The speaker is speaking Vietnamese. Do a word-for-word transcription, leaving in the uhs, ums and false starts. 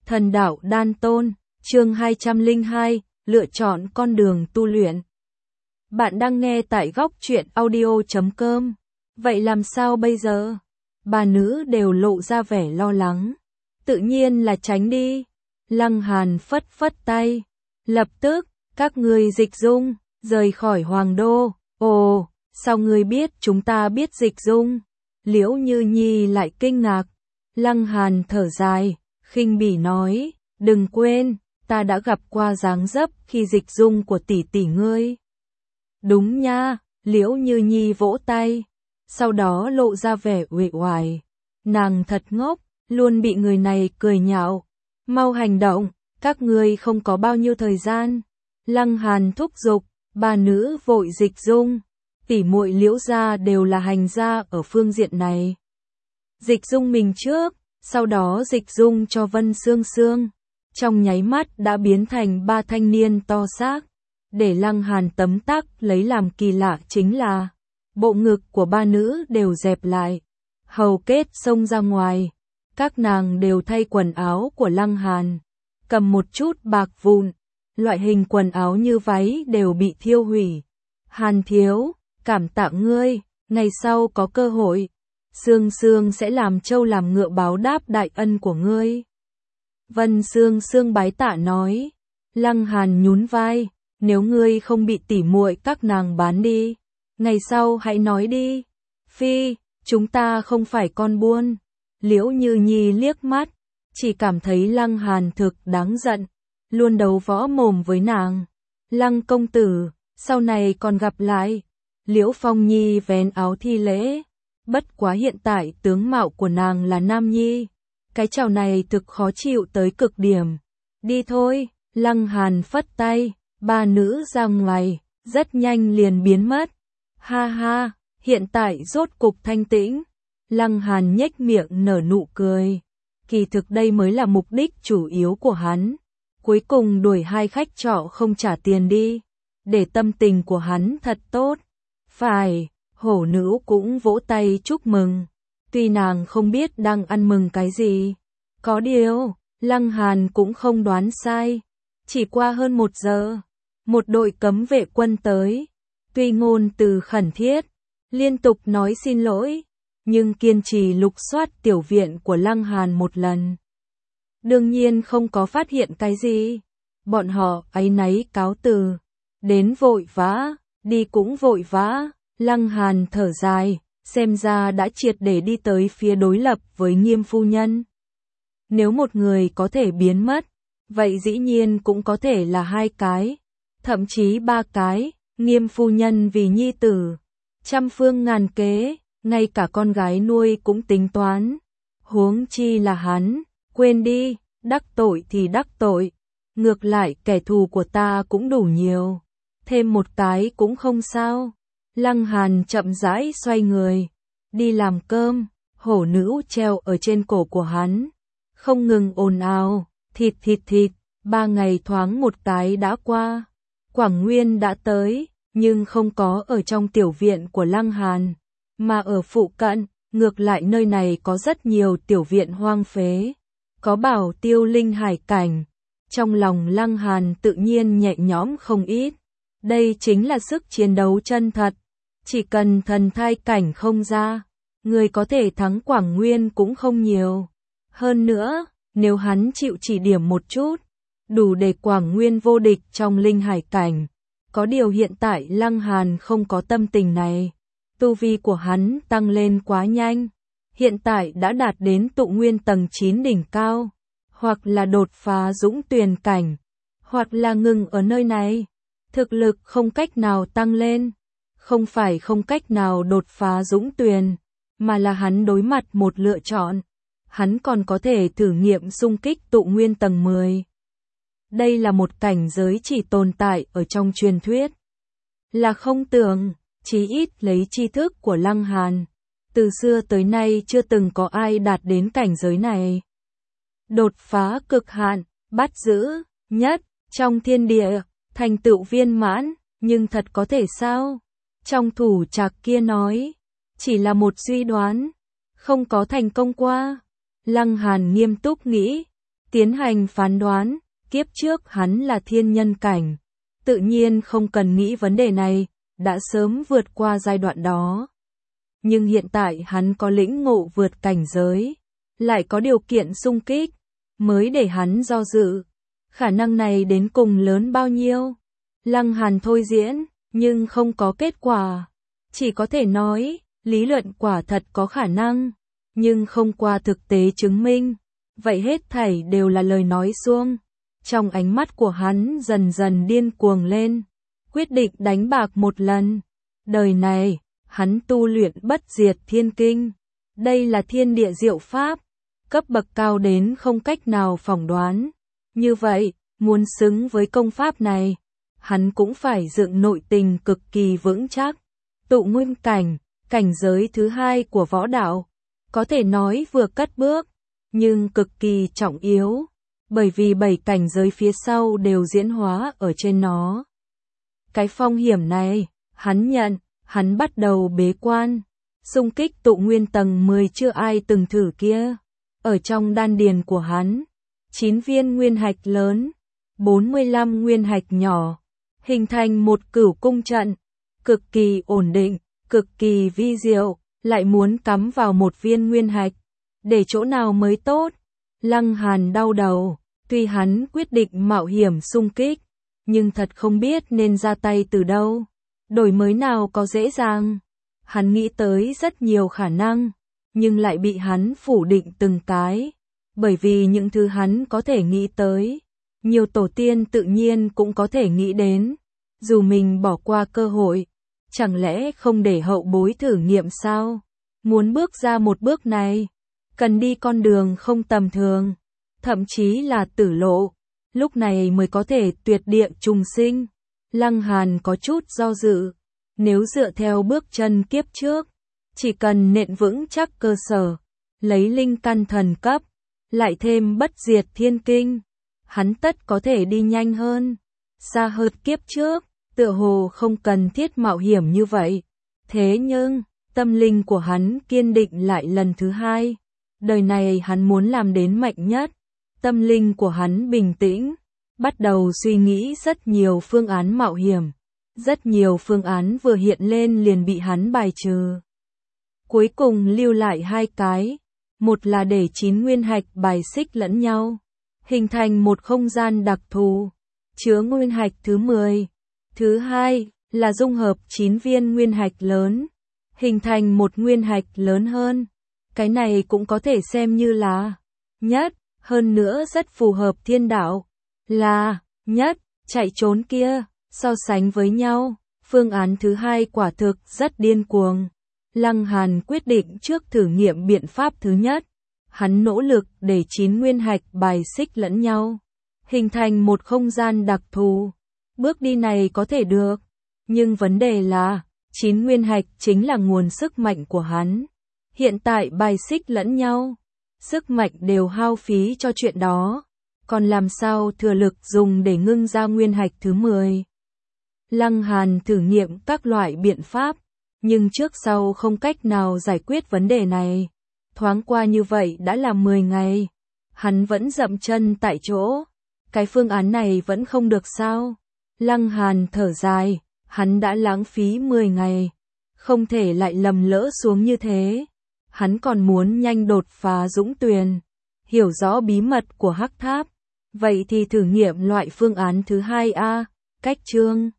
Thần đạo đan tôn, chương hai trăm lẻ hai, lựa chọn con đường tu luyện. Bạn đang nghe tại góc truyện audio chấm com. Vậy làm sao bây giờ? Bà nữ đều lộ ra vẻ lo lắng. Tự nhiên là tránh đi. Lăng Hàn phất phất tay. Lập tức, các người dịch dung, rời khỏi hoàng đô. Ồ, sao ngươi biết chúng ta biết dịch dung? Liễu Như Nhi lại kinh ngạc. Lăng Hàn thở dài, khinh bỉ nói, đừng quên, ta đã gặp qua dáng dấp khi dịch dung của tỷ tỷ ngươi. Đúng nha, Liễu Như Nhi vỗ tay, sau đó lộ ra vẻ uể oải. Nàng thật ngốc, luôn bị người này cười nhạo. Mau hành động, các ngươi không có bao nhiêu thời gian. Lăng Hàn thúc giục, bà nữ vội dịch dung. Tỷ muội Liễu gia đều là hành gia ở phương diện này. Dịch dung mình trước, sau đó dịch dung cho Vân Sương Sương. Trong nháy mắt đã biến thành ba thanh niên to xác. Để Lăng Hàn tấm tắc lấy làm kỳ lạ chính là bộ ngực của ba nữ đều dẹp lại, hầu kết xông ra ngoài. Các nàng đều thay quần áo của Lăng Hàn, cầm một chút bạc vụn. Loại hình quần áo như váy đều bị thiêu hủy. Hàn thiếu, cảm tạ ngươi, ngày sau có cơ hội, Sương Sương sẽ làm trâu làm ngựa báo đáp đại ân của ngươi. Vân Sương Sương bái tạ nói. Lăng Hàn nhún vai, nếu ngươi không bị tỉ muội các nàng bán đi, ngày sau hãy nói đi. Phi, chúng ta không phải con buôn. Liễu Như Nhi liếc mắt, chỉ cảm thấy Lăng Hàn thực đáng giận, luôn đấu võ mồm với nàng. Lăng công tử, sau này còn gặp lại. Liễu Phong Nhi vén áo thi lễ. Bất quá hiện tại tướng mạo của nàng là nam nhi. Cái chào này thực khó chịu tới cực điểm. Đi thôi, Lăng Hàn phất tay, ba nữ ra ngoài, rất nhanh liền biến mất. Ha ha, hiện tại rốt cục thanh tĩnh. Lăng Hàn nhếch miệng nở nụ cười. Kỳ thực đây mới là mục đích chủ yếu của hắn. Cuối cùng đuổi hai khách trọ không trả tiền đi, để tâm tình của hắn thật tốt. Phải, hổ nữ cũng vỗ tay chúc mừng. Tuy nàng không biết đang ăn mừng cái gì. Có điều, Lăng Hàn cũng không đoán sai. Chỉ qua hơn một giờ, một đội cấm vệ quân tới. Tuy ngôn từ khẩn thiết, liên tục nói xin lỗi, nhưng kiên trì lục soát tiểu viện của Lăng Hàn một lần. Đương nhiên không có phát hiện cái gì. Bọn họ áy náy cáo từ. Đến vội vã, đi cũng vội vã. Lăng Hàn thở dài, xem ra đã triệt để đi tới phía đối lập với Nghiêm phu nhân. Nếu một người có thể biến mất, vậy dĩ nhiên cũng có thể là hai cái, thậm chí ba cái. Nghiêm phu nhân vì nhi tử, trăm phương ngàn kế, ngay cả con gái nuôi cũng tính toán. Huống chi là hắn, quên đi, đắc tội thì đắc tội. Ngược lại kẻ thù của ta cũng đủ nhiều, thêm một cái cũng không sao. Lăng Hàn chậm rãi xoay người, đi làm cơm. Hổ nữ treo ở trên cổ của hắn, không ngừng ồn ào, thịt thịt thịt. Ba ngày thoáng một cái đã qua, Quảng Nguyên đã tới, nhưng không có ở trong tiểu viện của Lăng Hàn, mà ở phụ cận. Ngược lại nơi này có rất nhiều tiểu viện hoang phế, có bảo tiêu linh hải cảnh. Trong lòng Lăng Hàn tự nhiên nhẹ nhõm không ít. Đây chính là sức chiến đấu chân thật. Chỉ cần thần thai cảnh không ra, người có thể thắng Quảng Nguyên cũng không nhiều. Hơn nữa, nếu hắn chịu chỉ điểm một chút, đủ để Quảng Nguyên vô địch trong linh hải cảnh. Có điều hiện tại Lăng Hàn không có tâm tình này. Tu vi của hắn tăng lên quá nhanh. Hiện tại đã đạt đến tụ nguyên tầng chín đỉnh cao. Hoặc là đột phá dũng tuyền cảnh, hoặc là ngừng ở nơi này. Thực lực không cách nào tăng lên. Không phải không cách nào đột phá dũng tuyền, mà là hắn đối mặt một lựa chọn. Hắn còn có thể thử nghiệm xung kích tụ nguyên tầng mười. Đây là một cảnh giới chỉ tồn tại ở trong truyền thuyết. Là không tưởng, chí ít lấy tri thức của Lăng Hàn. Từ xưa tới nay chưa từng có ai đạt đến cảnh giới này. Đột phá cực hạn, bắt giữ, nhất, trong thiên địa, thành tựu viên mãn, nhưng thật có thể sao? Trong thủ trạc kia nói, chỉ là một suy đoán, không có thành công qua. Lăng Hàn nghiêm túc nghĩ, tiến hành phán đoán, kiếp trước hắn là thiên nhân cảnh, tự nhiên không cần nghĩ vấn đề này, đã sớm vượt qua giai đoạn đó. Nhưng hiện tại hắn có lĩnh ngộ vượt cảnh giới, lại có điều kiện xung kích, mới để hắn do dự. Khả năng này đến cùng lớn bao nhiêu? Lăng Hàn thôi diễn, nhưng không có kết quả. Chỉ có thể nói, lý luận quả thật có khả năng, nhưng không qua thực tế chứng minh. Vậy hết thảy đều là lời nói suông. Trong ánh mắt của hắn dần dần điên cuồng lên, quyết định đánh bạc một lần. Đời này, hắn tu luyện bất diệt thiên kinh. Đây là thiên địa diệu pháp, cấp bậc cao đến không cách nào phỏng đoán. Như vậy, muốn xứng với công pháp này, hắn cũng phải dựng nội tình cực kỳ vững chắc. Tụ nguyên cảnh, cảnh giới thứ hai của võ đạo, có thể nói vừa cất bước, nhưng cực kỳ trọng yếu, bởi vì bảy cảnh giới phía sau đều diễn hóa ở trên nó. Cái phong hiểm này, hắn nhận, hắn bắt đầu bế quan, xung kích tụ nguyên tầng mười chưa ai từng thử kia. Ở trong đan điền của hắn, chín viên nguyên hạch lớn, bốn mươi lăm nguyên hạch nhỏ, hình thành một cửu cung trận, cực kỳ ổn định, cực kỳ vi diệu, lại muốn cắm vào một viên nguyên hạch, để chỗ nào mới tốt. Lăng Hàn đau đầu, tuy hắn quyết định mạo hiểm xung kích, nhưng thật không biết nên ra tay từ đâu, đổi mới nào có dễ dàng. Hắn nghĩ tới rất nhiều khả năng, nhưng lại bị hắn phủ định từng cái, bởi vì những thứ hắn có thể nghĩ tới, nhiều tổ tiên tự nhiên cũng có thể nghĩ đến, dù mình bỏ qua cơ hội, chẳng lẽ không để hậu bối thử nghiệm sao? Muốn bước ra một bước này, cần đi con đường không tầm thường, thậm chí là tử lộ, lúc này mới có thể tuyệt địa trùng sinh. Lăng Hàn có chút do dự, nếu dựa theo bước chân kiếp trước, chỉ cần nện vững chắc cơ sở, lấy linh căn thần cấp, lại thêm bất diệt thiên kinh, hắn tất có thể đi nhanh hơn, xa hơn kiếp trước, tựa hồ không cần thiết mạo hiểm như vậy. Thế nhưng, tâm linh của hắn kiên định lại lần thứ hai, đời này hắn muốn làm đến mạnh nhất. Tâm linh của hắn bình tĩnh, bắt đầu suy nghĩ rất nhiều phương án mạo hiểm. Rất nhiều phương án vừa hiện lên liền bị hắn bài trừ. Cuối cùng lưu lại hai cái, một là để chín nguyên hạch bài xích lẫn nhau, hình thành một không gian đặc thù, chứa nguyên hạch thứ mười. Thứ hai là dung hợp chín viên nguyên hạch lớn, hình thành một nguyên hạch lớn hơn. Cái này cũng có thể xem như là nhất, hơn nữa rất phù hợp thiên đạo, là nhất, chạy trốn kia. So sánh với nhau, phương án thứ hai quả thực rất điên cuồng. Lăng Hàn quyết định trước thử nghiệm biện pháp thứ nhất. Hắn nỗ lực để chín nguyên hạch bài xích lẫn nhau, hình thành một không gian đặc thù. Bước đi này có thể được, nhưng vấn đề là, chín nguyên hạch chính là nguồn sức mạnh của hắn. Hiện tại bài xích lẫn nhau, sức mạnh đều hao phí cho chuyện đó, còn làm sao thừa lực dùng để ngưng ra nguyên hạch thứ mười. Lăng Hàn thử nghiệm các loại biện pháp, nhưng trước sau không cách nào giải quyết vấn đề này. Thoáng qua như vậy đã là mười ngày, hắn vẫn dậm chân tại chỗ. Cái phương án này vẫn không được sao? Lăng Hàn thở dài, hắn đã lãng phí mười ngày, không thể lại lầm lỡ xuống như thế. Hắn còn muốn nhanh đột phá Dũng Tuyền, hiểu rõ bí mật của Hắc Tháp. Vậy thì thử nghiệm loại phương án thứ hai a, cách chương.